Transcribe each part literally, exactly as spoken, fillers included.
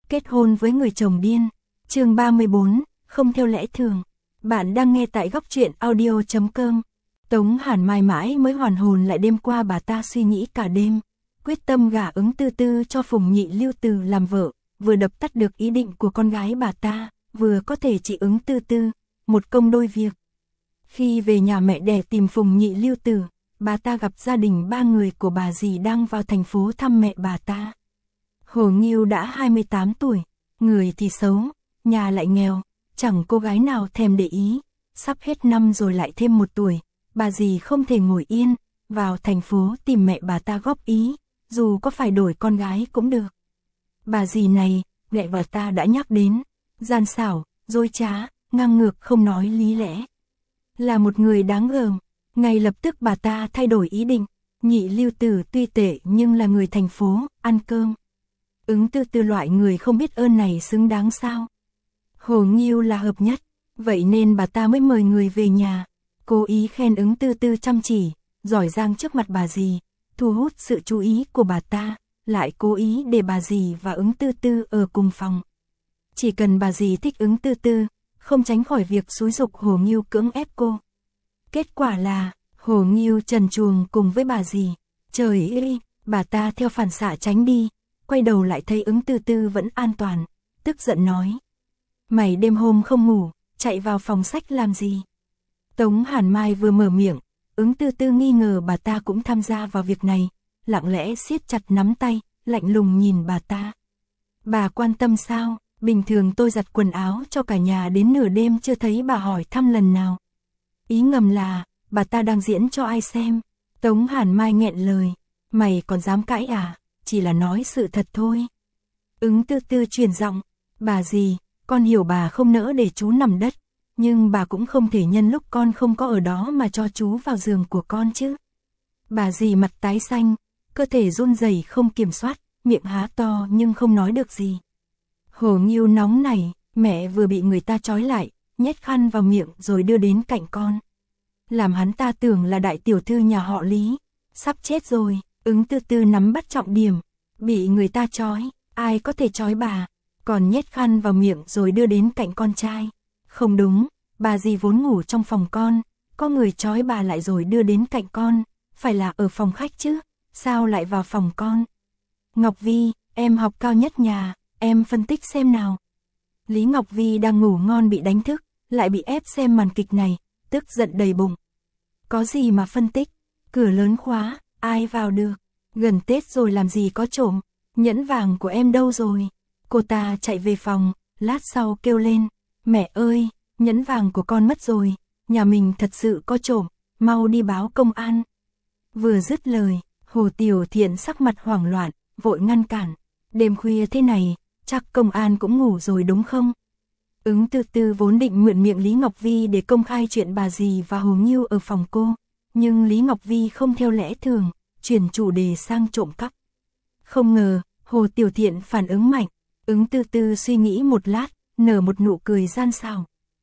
Kết hôn với người chồng điên. Chương ba mươi bốn, không theo lẽ thường. Bạn đang nghe tại góc truyện audio chấm com. Tống Hàn Mai mãi mới hoàn hồn lại, đêm qua bà ta suy nghĩ cả đêm, quyết tâm gả Ứng Tư Tư cho Phùng Nhị Lưu Từ làm vợ, vừa đập tắt được ý định của con gái bà ta, vừa có thể trị Ứng Tư Tư, một công đôi việc. Khi về nhà mẹ đẻ tìm Phùng Nhị Lưu Từ, bà ta gặp gia đình ba người của bà dì đang vào thành phố thăm mẹ bà ta. Hồ Nghiêu đã hai mươi tám tuổi, người thì xấu, nhà lại nghèo, chẳng cô gái nào thèm để ý, sắp hết năm rồi lại thêm một tuổi, bà dì không thể ngồi yên, vào thành phố tìm mẹ bà ta góp ý, dù có phải đổi con gái cũng được. Bà dì này, mẹ bà ta đã nhắc đến, gian xảo, dối trá, ngang ngược không nói lý lẽ. Là một người đáng gờm, ngay lập tức bà ta thay đổi ý định, Nhị Lưu Tử tuy tệ nhưng là người thành phố, ăn cơm. Ứng Tư Tư loại người không biết ơn này xứng đáng sao? Hồ Nghiêu là hợp nhất, vậy nên bà ta mới mời người về nhà, cố ý khen Ứng Tư Tư chăm chỉ, giỏi giang trước mặt bà dì, thu hút sự chú ý của bà ta, lại cố ý để bà dì và Ứng Tư Tư ở cùng phòng. Chỉ cần bà dì thích Ứng Tư Tư, không tránh khỏi việc xúi giục Hồ Nghiêu cưỡng ép cô. Kết quả là, Hồ Nghiêu trần truồng cùng với bà dì, trời ơi, bà ta theo phản xạ tránh đi, quay đầu lại thấy Ứng Tư Tư vẫn an toàn, tức giận nói. Mày đêm hôm không ngủ, chạy vào phòng sách làm gì? Tống Hàn Mai vừa mở miệng, Ứng Tư Tư nghi ngờ bà ta cũng tham gia vào việc này, lặng lẽ siết chặt nắm tay, lạnh lùng nhìn bà ta. Bà quan tâm sao? Bình thường tôi giặt quần áo cho cả nhà đến nửa đêm chưa thấy bà hỏi thăm lần nào. Ý ngầm là, bà ta đang diễn cho ai xem. Tống Hàn Mai nghẹn lời, mày còn dám cãi à? Chỉ là nói sự thật thôi. Ứng Tư Tư truyền giọng, bà dì, con hiểu bà không nỡ để chú nằm đất, nhưng bà cũng không thể nhân lúc con không có ở đó mà cho chú vào giường của con chứ. Bà dì mặt tái xanh, cơ thể run rẩy không kiểm soát, miệng há to nhưng không nói được gì. Hồ Nghiêu nóng này, mẹ vừa bị người ta trói lại, nhét khăn vào miệng rồi đưa đến cạnh con. Làm hắn ta tưởng là đại tiểu thư nhà họ Lý, sắp chết rồi. Ứng Tư Tư nắm bắt trọng điểm, bị người ta trói, ai có thể trói bà, còn nhét khăn vào miệng rồi đưa đến cạnh con trai. Không đúng, bà dì vốn ngủ trong phòng con, có người trói bà lại rồi đưa đến cạnh con, phải là ở phòng khách chứ, sao lại vào phòng con? Ngọc Vi, em học cao nhất nhà, em phân tích xem nào. Lý Ngọc Vi đang ngủ ngon bị đánh thức, lại bị ép xem màn kịch này, tức giận đầy bụng. Có gì mà phân tích, cửa lớn khóa, ai vào được, gần Tết rồi làm gì có trộm, nhẫn vàng của em đâu rồi? Cô ta chạy về phòng, lát sau kêu lên, mẹ ơi, nhẫn vàng của con mất rồi, nhà mình thật sự có trộm, mau đi báo công an. Vừa dứt lời, Hồ Tiểu Thiện sắc mặt hoảng loạn, vội ngăn cản, đêm khuya thế này, chắc công an cũng ngủ rồi đúng không? Ứng Tư Tư vốn định mượn miệng Lý Ngọc Vi để công khai chuyện bà dì và Hồ Nghiêu ở phòng cô, nhưng Lý Ngọc Vi không theo lẽ thường, chuyển chủ đề sang trộm cắp. Không ngờ, Hồ Tiểu Thiện phản ứng mạnh, Ứng Tư Tư suy nghĩ một lát, nở một nụ cười gian xảo.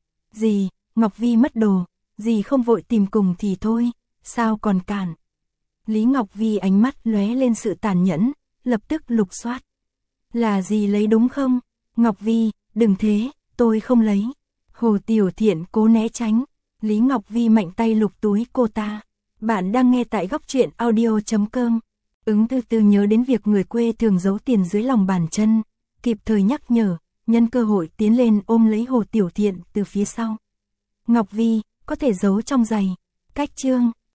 Dì, Ngọc Vi mất đồ, dì không vội tìm cùng thì thôi, sao còn cản? Lý Ngọc Vi ánh mắt lóe lên sự tàn nhẫn, lập tức lục soát. Là dì lấy đúng không? Ngọc Vi, đừng thế, tôi không lấy. Hồ Tiểu Thiện cố né tránh, Lý Ngọc Vi mạnh tay lục túi cô ta. Bạn đang nghe tại góc truyện audio chấm com. Ứng Tư Tư nhớ đến việc người quê thường giấu tiền dưới lòng bàn chân, kịp thời nhắc nhở, nhân cơ hội tiến lên ôm lấy Hồ Tiểu Thiện từ phía sau. Ngọc Vi, có thể giấu trong giày. Cách chương,